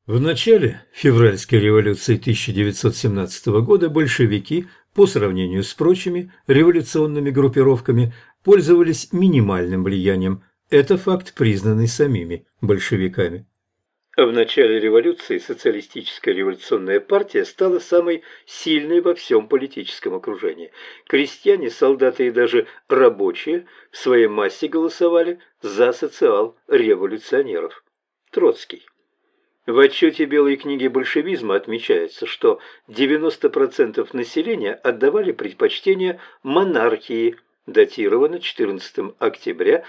В начале февральской революции 1917 года большевики, по сравнению с прочими революционными группировками, пользовались минимальным влиянием. Это факт, признанный самими большевиками. В начале революции социалистическая революционная партия стала самой сильной во всем политическом окружении. Крестьяне, солдаты и даже рабочие в своей массе голосовали за социал-революционеров. Троцкий. В отчете Белой книги большевизма отмечается, что 90% населения отдавали предпочтение монархии, датировано 14 октября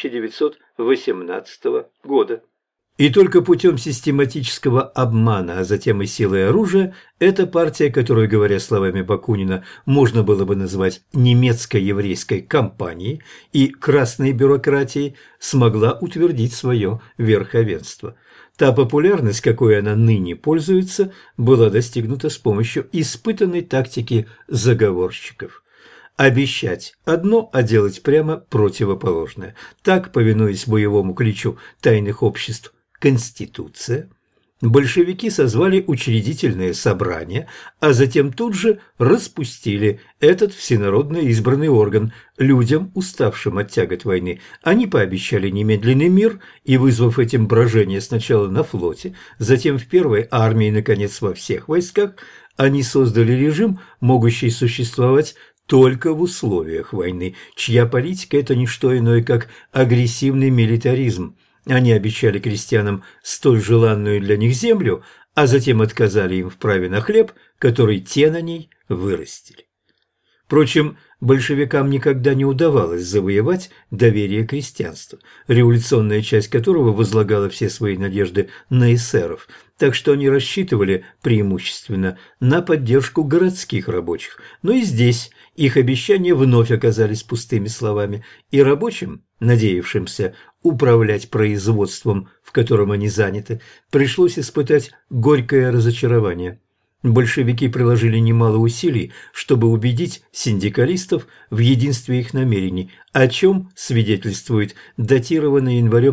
1918 года. И только путем систематического обмана, а затем и силой оружия, эта партия, которую, говоря словами Бакунина, можно было бы назвать немецко-еврейской кампанией и красной бюрократией, смогла утвердить свое верховенство. Та популярность, какой она ныне пользуется, была достигнута с помощью испытанной тактики заговорщиков. Обещать одно, а делать прямо противоположное. Так, повинуясь боевому кличу тайных обществ «Конституция», большевики созвали учредительное собрание, а затем тут же распустили этот всенародно избранный орган. Людям, уставшим от тягот войны, они пообещали немедленный мир и, вызвав этим брожение сначала на флоте, затем в первой армии и, наконец, во всех войсках, они создали режим, могущий существовать только в условиях войны, чья политика – это не что иное, как агрессивный милитаризм. Они обещали крестьянам столь желанную для них землю, а затем отказали им в праве на хлеб, который те на ней вырастили. Впрочем, большевикам никогда не удавалось завоевать доверие крестьянства, революционная часть которого возлагала все свои надежды на эсеров, так что они рассчитывали преимущественно на поддержку городских рабочих. Но и здесь их обещания вновь оказались пустыми словами, и рабочим, надеявшимся управлять производством, в котором они заняты, пришлось испытать горькое разочарование. Большевики приложили немало усилий, чтобы убедить синдикалистов в единстве их намерений, о чем свидетельствует датированное январем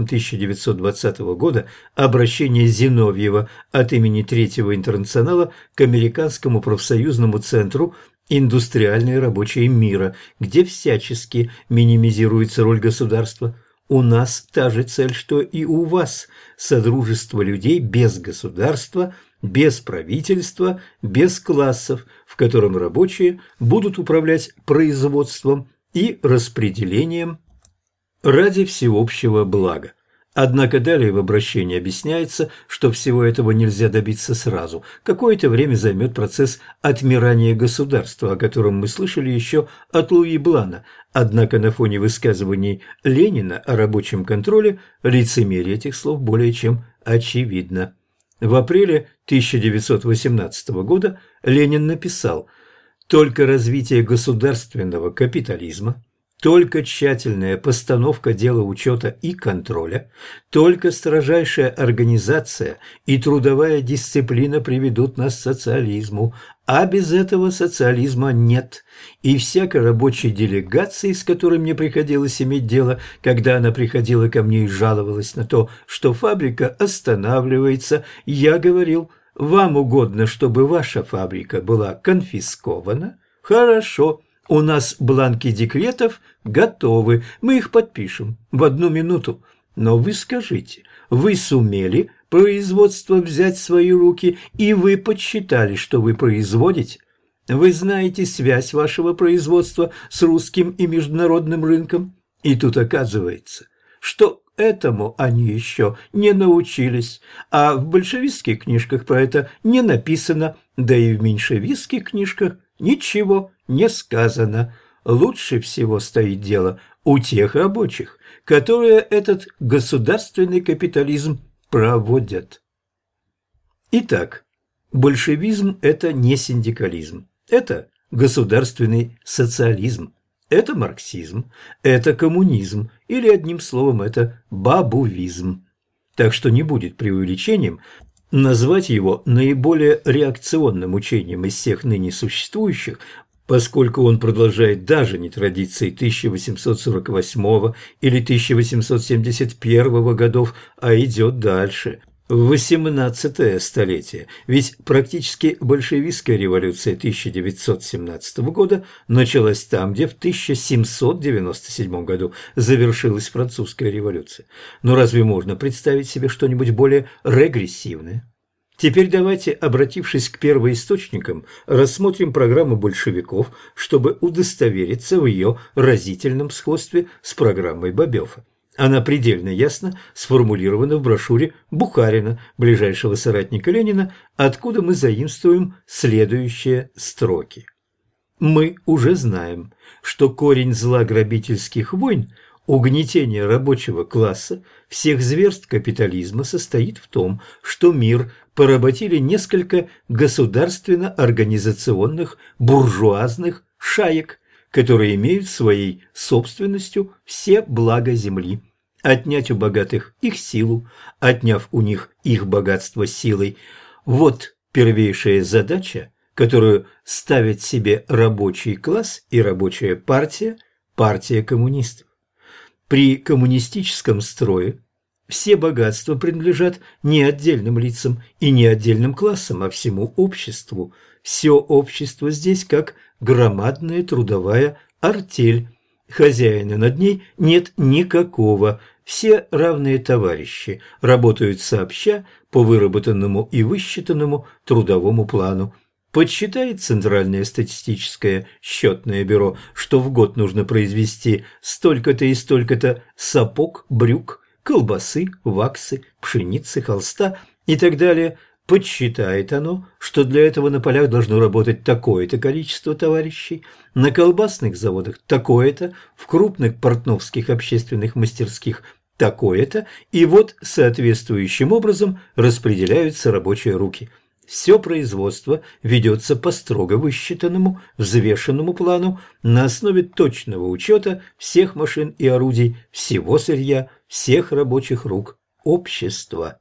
1920 года обращение Зиновьева от имени Третьего интернационала к Американскому профсоюзному центру «Индустриальные рабочие мира», где всячески минимизируется роль государства. У нас та же цель, что и у вас – содружество людей без государства, без правительства, без классов, в котором рабочие будут управлять производством и распределением ради всеобщего блага. Однако далее в обращении объясняется, что всего этого нельзя добиться сразу. Какое-то время займет процесс отмирания государства, о котором мы слышали еще от Луи Блана. Однако на фоне высказываний Ленина о рабочем контроле лицемерие этих слов более чем очевидно. В апреле 1918 года Ленин написал: «Только развитие государственного капитализма, только тщательная постановка дела учета и контроля, только строжайшая организация и трудовая дисциплина приведут нас к социализму, а без этого социализма нет. И всякой рабочей делегации, с которой мне приходилось иметь дело, когда она приходила ко мне и жаловалась на то, что фабрика останавливается, я говорил: вам угодно, чтобы ваша фабрика была конфискована? Хорошо. У нас бланки декретов готовы, мы их подпишем в 1 минуту. Но вы скажите, вы сумели производство взять в свои руки, и вы подсчитали, что вы производите? Вы знаете связь вашего производства с русским и международным рынком? И тут оказывается, что этому они еще не научились, а в большевистских книжках про это не написано, да и в меньшевистских книжках ничего не сказано. Лучше всего стоит дело у тех рабочих, которые этот государственный капитализм проводят. Итак, большевизм – это не синдикализм, это государственный социализм, это марксизм, это коммунизм, или одним словом, это бабувизм. Так что не будет преувеличением назвать его наиболее реакционным учением из всех ныне существующих, поскольку он продолжает даже не традиции 1848 или 1871 годов, а идет дальше. в XVIII столетие, ведь практически большевистская революция 1917 года началась там, где в 1797 году завершилась французская революция. Но разве можно представить себе что-нибудь более регрессивное? Теперь давайте, обратившись к первоисточникам, рассмотрим программу большевиков, чтобы удостовериться в ее разительном сходстве с программой Бобёфа. Она предельно ясно сформулирована в брошюре Бухарина, ближайшего соратника Ленина, откуда мы заимствуем следующие строки. «Мы уже знаем, что корень зла грабительских войн, угнетение рабочего класса, всех зверств капитализма состоит в том, что мир поработили несколько государственно-организационных буржуазных шаек, которые имеют своей собственностью все блага земли, отнять у богатых их силу, отняв у них их богатство силой. Вот первейшая задача, которую ставят себе рабочий класс и рабочая партия, партия коммунистов. При коммунистическом строе все богатства принадлежат не отдельным лицам и не отдельным классам, а всему обществу. Все общество здесь как громадная трудовая артель. Хозяина над ней нет никакого. Все равные товарищи работают сообща по выработанному и высчитанному трудовому плану. Подсчитает Центральное статистическое счетное бюро, что в год нужно произвести столько-то и столько-то сапог, брюк, колбасы, ваксы, пшеницы, холста и так далее. Подсчитает оно, что для этого на полях должно работать такое-то количество товарищей, на колбасных заводах такое-то, в крупных портновских общественных мастерских такое-то, и вот соответствующим образом распределяются рабочие руки. Все производство ведется по строго высчитанному, взвешенному плану на основе точного учета всех машин и орудий, всего сырья, всех рабочих рук общества.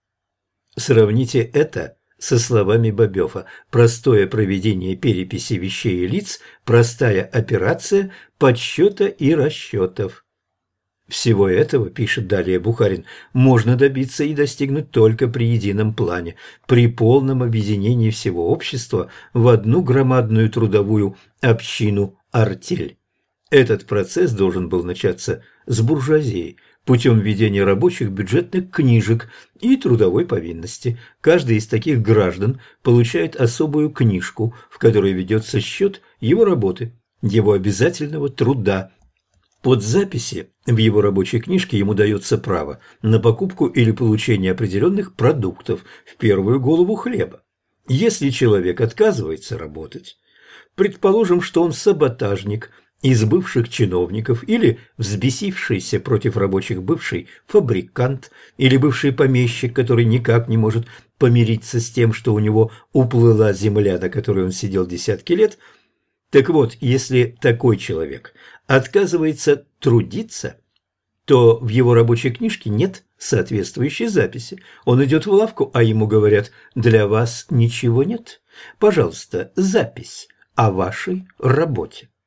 Сравните это со словами Бобёфа: простое проведение переписи вещей и лиц, простая операция подсчета и расчетов. Всего этого, пишет далее Бухарин, можно добиться и достигнуть только при едином плане, при полном объединении всего общества в одну громадную трудовую общину-артель. Этот процесс должен был начаться с буржуазии, путем введения рабочих бюджетных книжек и трудовой повинности. Каждый из таких граждан получает особую книжку, в которой ведется счет его работы, его обязательного труда. Под записи в его рабочей книжке ему дается право на покупку или получение определенных продуктов, в первую голову хлеба. Если человек отказывается работать, предположим, что он саботажник из бывших чиновников или взбесившийся против рабочих бывший фабрикант или бывший помещик, который никак не может помириться с тем, что у него уплыла земля, на которой он сидел десятки лет. Так вот, если такой человек отказывается трудиться, то в его рабочей книжке нет соответствующей записи. Он идет в лавку, а ему говорят: «Для вас ничего нет. Пожалуйста, запись о вашей работе».